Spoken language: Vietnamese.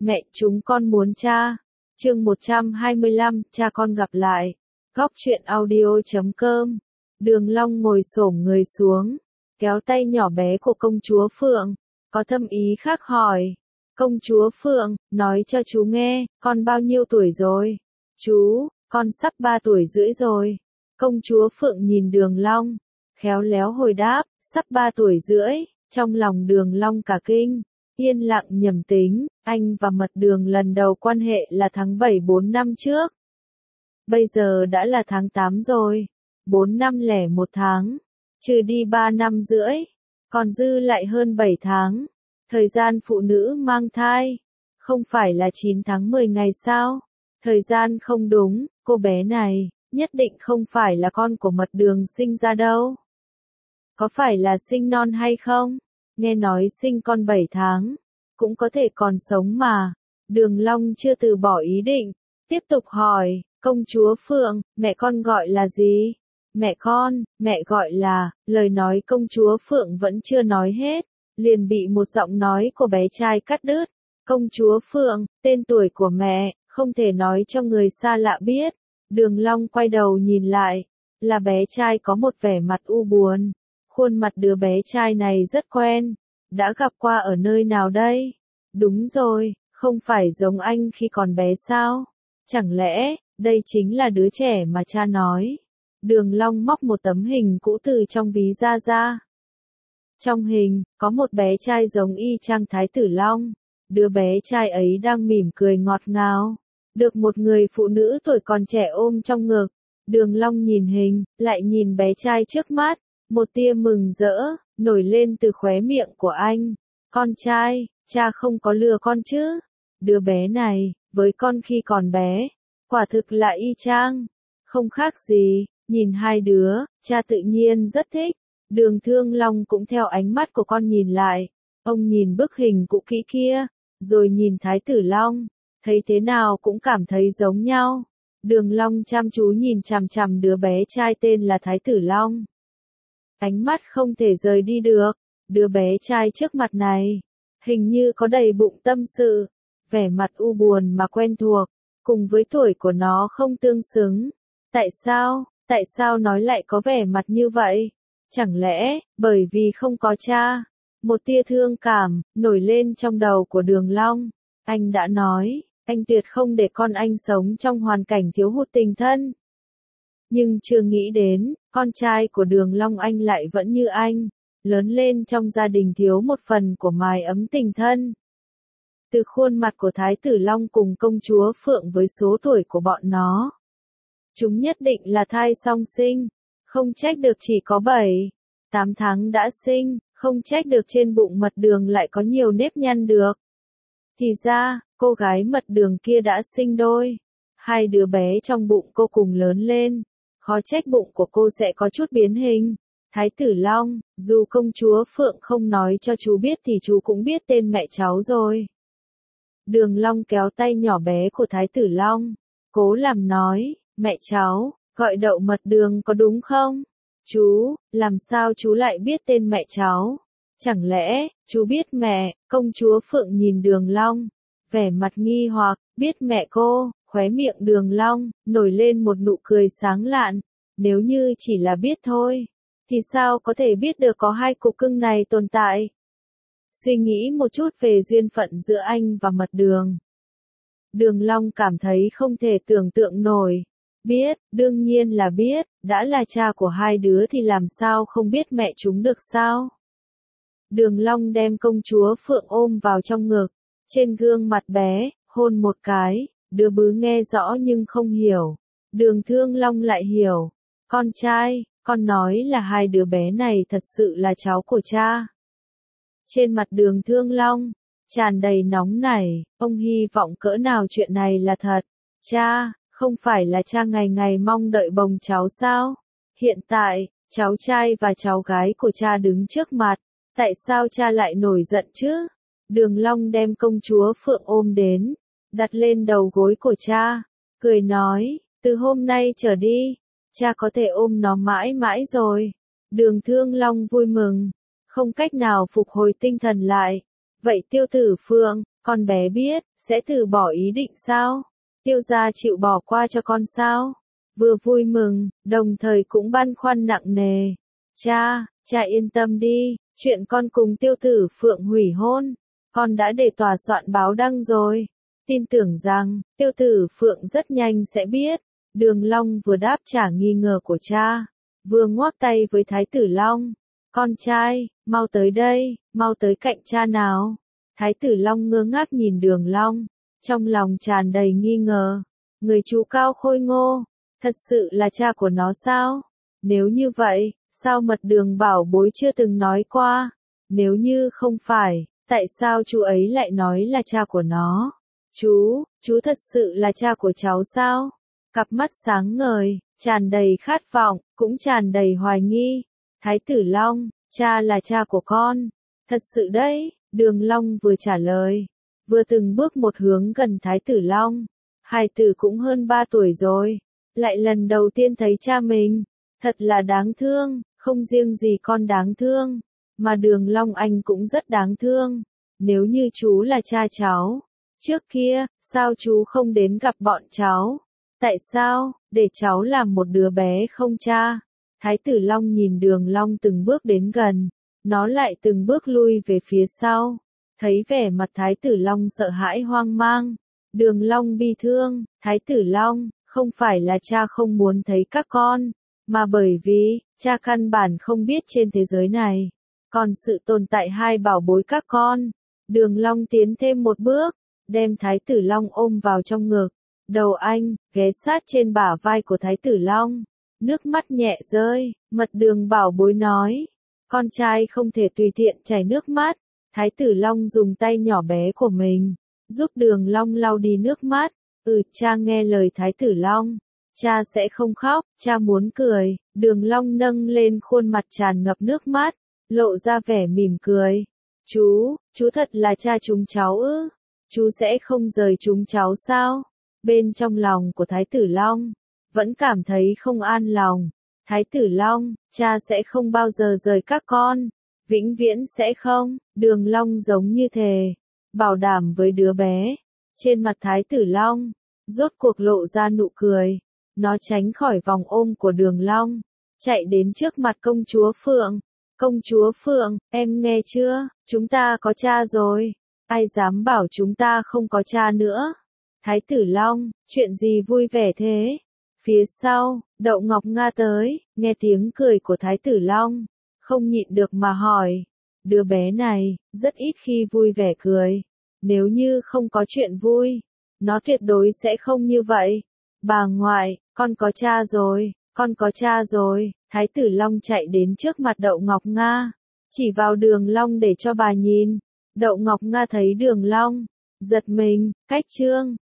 Mẹ, chúng con muốn cha. Chương 125, cha con gặp lại. Góc truyện audio.com. Đường Long ngồi xổm người xuống, kéo tay nhỏ bé của công chúa Phượng, có thâm ý khác hỏi. Công chúa Phượng, nói cho chú nghe, con bao nhiêu tuổi rồi? Chú, con sắp 3 tuổi rưỡi rồi. Công chúa Phượng nhìn Đường Long, khéo léo hồi đáp, sắp 3 tuổi rưỡi. Trong lòng Đường Long cả kinh, yên lặng nhẩm tính, anh và Mật Đường lần đầu quan hệ là tháng 7 4 năm trước. Bây giờ đã là tháng 8 rồi, 4 năm lẻ 1 tháng, trừ đi 3 năm rưỡi, còn dư lại hơn 7 tháng. Thời gian phụ nữ mang thai, không phải là 9 tháng 10 ngày sao? Thời gian không đúng, cô bé này, nhất định không phải là con của Mật Đường sinh ra đâu. Có phải là sinh non hay không? Nghe nói sinh con 7 tháng, cũng có thể còn sống mà. Đường Long chưa từ bỏ ý định, tiếp tục hỏi, công chúa Phượng, mẹ con gọi là gì? Mẹ gọi là, lời nói công chúa Phượng vẫn chưa nói hết, liền bị một giọng nói của bé trai cắt đứt. Công chúa Phượng, tên tuổi của mẹ, không thể nói cho người xa lạ biết. Đường Long quay đầu nhìn lại, là bé trai có một vẻ mặt u buồn. Khuôn mặt đứa bé trai này rất quen, đã gặp qua ở nơi nào đây? Đúng rồi, không phải giống anh khi còn bé sao? Chẳng lẽ, đây chính là đứa trẻ mà cha nói? Đường Long móc một tấm hình cũ từ trong ví ra. Trong hình, có một bé trai giống y chang Thái tử Long. Đứa bé trai ấy đang mỉm cười ngọt ngào, được một người phụ nữ tuổi còn trẻ ôm trong ngực. Đường Long nhìn hình, lại nhìn bé trai trước mắt, một tia mừng rỡ nổi lên từ khóe miệng của anh. Con trai, cha không có lừa con chứ? Đứa bé này, với con khi còn bé, quả thực là y chang, không khác gì. Nhìn hai đứa, cha tự nhiên rất thích. Đường Thương Long cũng theo ánh mắt của con nhìn lại. Ông nhìn bức hình cũ kỹ kia, rồi nhìn Thái tử Long, thấy thế nào cũng cảm thấy giống nhau. Đường Long chăm chú nhìn chằm chằm đứa bé trai tên là Thái tử Long. Ánh mắt không thể rời đi được. Đứa bé trai trước mặt này, hình như có đầy bụng tâm sự, vẻ mặt u buồn mà quen thuộc, cùng với tuổi của nó không tương xứng. Tại sao nói lại có vẻ mặt như vậy? Chẳng lẽ, bởi vì không có cha? Một tia thương cảm, nổi lên trong đầu của Đường Long. Anh đã nói, anh tuyệt không để con anh sống trong hoàn cảnh thiếu hụt tình thân. Nhưng chưa nghĩ đến, con trai của Đường Long anh lại vẫn như anh, lớn lên trong gia đình thiếu một phần của mái ấm tình thân. Từ khuôn mặt của Thái tử Long cùng công chúa Phượng với số tuổi của bọn nó, chúng nhất định là thai song sinh, không trách được chỉ có 7, 8 tháng đã sinh, không trách được trên bụng Mật Đường lại có nhiều nếp nhăn được. Thì ra, cô gái Mật Đường kia đã sinh đôi, hai đứa bé trong bụng cô cùng lớn lên, khó trách bụng của cô sẽ có chút biến hình. Thái tử Long, dù công chúa Phượng không nói cho chú biết thì chú cũng biết tên mẹ cháu rồi. Đường Long kéo tay nhỏ bé của Thái tử Long, cố làm nói, mẹ cháu, gọi Đậu Mật Đường có đúng không? Chú, làm sao chú lại biết tên mẹ cháu? Chẳng lẽ, chú biết mẹ? Công chúa Phượng nhìn Đường Long, vẻ mặt nghi hoặc, biết mẹ cô? Khóe miệng Đường Long nổi lên một nụ cười sáng lạn. Nếu như chỉ là biết thôi, thì sao có thể biết được có hai cục cưng này tồn tại? Suy nghĩ một chút về duyên phận giữa anh và Mật Đường, Đường Long cảm thấy không thể tưởng tượng nổi. Biết, đương nhiên là biết, đã là cha của hai đứa thì làm sao không biết mẹ chúng được sao? Đường Long đem công chúa Phượng ôm vào trong ngực, trên gương mặt bé, hôn một cái. Đứa bứ nghe rõ nhưng không hiểu. Đường Thương Long lại hiểu. Con trai, con nói là hai đứa bé này thật sự là cháu của cha. Trên mặt Đường Thương Long tràn đầy nóng nảy, ông hy vọng cỡ nào chuyện này là thật. Cha, không phải là cha ngày ngày mong đợi bồng cháu sao? Hiện tại, cháu trai và cháu gái của cha đứng trước mặt, tại sao cha lại nổi giận chứ? Đường Long đem công chúa Phượng ôm đến, đặt lên đầu gối của cha, cười nói, từ hôm nay trở đi, cha có thể ôm nó mãi mãi rồi. Đường Thương Long vui mừng, không cách nào phục hồi tinh thần lại. Vậy Tiêu Tử Phượng, Con bé biết, sẽ từ bỏ ý định sao? Tiêu gia chịu bỏ qua cho con sao? Vừa vui mừng, đồng thời cũng băn khoăn nặng nề. Cha yên tâm đi, chuyện con cùng Tiêu Tử Phượng hủy hôn, con đã để tòa soạn báo đăng rồi. Tin tưởng rằng, Tiêu Tử Phượng rất nhanh sẽ biết. Đường Long vừa đáp trả nghi ngờ của cha, vừa ngoắc tay với Thái tử Long. Con trai, mau tới đây, mau tới cạnh cha nào. Thái tử Long ngơ ngác nhìn Đường Long, trong lòng tràn đầy nghi ngờ. Người chú cao khôi ngô, thật sự là cha của nó sao? Nếu như vậy, sao Mật Đường bảo bối chưa từng nói qua? Nếu như không phải, tại sao chú ấy lại nói là cha của nó? Chú thật sự là cha của cháu sao? Cặp mắt sáng ngời, tràn đầy khát vọng, cũng tràn đầy hoài nghi. Thái tử Long, cha là cha của con. Thật sự đấy, Đường Long vừa trả lời, vừa từng bước một hướng gần Thái tử Long. Hài tử cũng hơn 3 tuổi rồi, lại lần đầu tiên thấy cha mình. Thật là đáng thương, không riêng gì con đáng thương, mà Đường Long anh cũng rất đáng thương. Nếu như chú là cha cháu, trước kia, sao chú không đến gặp bọn cháu? Tại sao, để cháu làm một đứa bé không cha? Thái tử Long nhìn Đường Long từng bước đến gần, nó lại từng bước lui về phía sau. Thấy vẻ mặt Thái tử Long sợ hãi hoang mang, Đường Long bi thương. Thái tử Long, không phải là cha không muốn thấy các con, mà bởi vì, cha căn bản không biết trên thế giới này, còn sự tồn tại hai bảo bối các con. Đường Long tiến thêm một bước, đem Thái tử Long ôm vào trong ngực. Đầu anh, ghé sát trên bả vai của Thái tử Long. Nước mắt nhẹ rơi, Mật Đường bảo bối nói. Con trai không thể tùy tiện chảy nước mắt. Thái tử Long dùng tay nhỏ bé của mình, giúp Đường Long lau đi nước mắt. Cha nghe lời Thái tử Long. Cha sẽ không khóc, cha muốn cười. Đường Long nâng lên khuôn mặt tràn ngập nước mắt, lộ ra vẻ mỉm cười. Chú thật là cha chúng cháu ư? Chú sẽ không rời chúng cháu sao? Bên trong lòng của Thái tử Long, vẫn cảm thấy không an lòng. Thái tử Long, cha sẽ không bao giờ rời các con. Vĩnh viễn sẽ không. Đường Long giống như thề, bảo đảm với đứa bé. Trên mặt Thái tử Long, rốt cuộc lộ ra nụ cười. Nó tránh khỏi vòng ôm của Đường Long, chạy đến trước mặt công chúa Phượng. Công chúa Phượng, em nghe chưa? Chúng ta có cha rồi. Ai dám bảo chúng ta không có cha nữa? Thái tử Long, chuyện gì vui vẻ thế? Phía sau, Đậu Ngọc Nga tới, nghe tiếng cười của Thái tử Long, không nhịn được mà hỏi. Đứa bé này, rất ít khi vui vẻ cười. Nếu như không có chuyện vui, nó tuyệt đối sẽ không như vậy. Bà ngoại, con có cha rồi, con có cha rồi. Thái tử Long chạy đến trước mặt Đậu Ngọc Nga, chỉ vào Đường Long để cho bà nhìn. Đậu Ngọc Nga thấy Đường Long, giật mình, cách trương,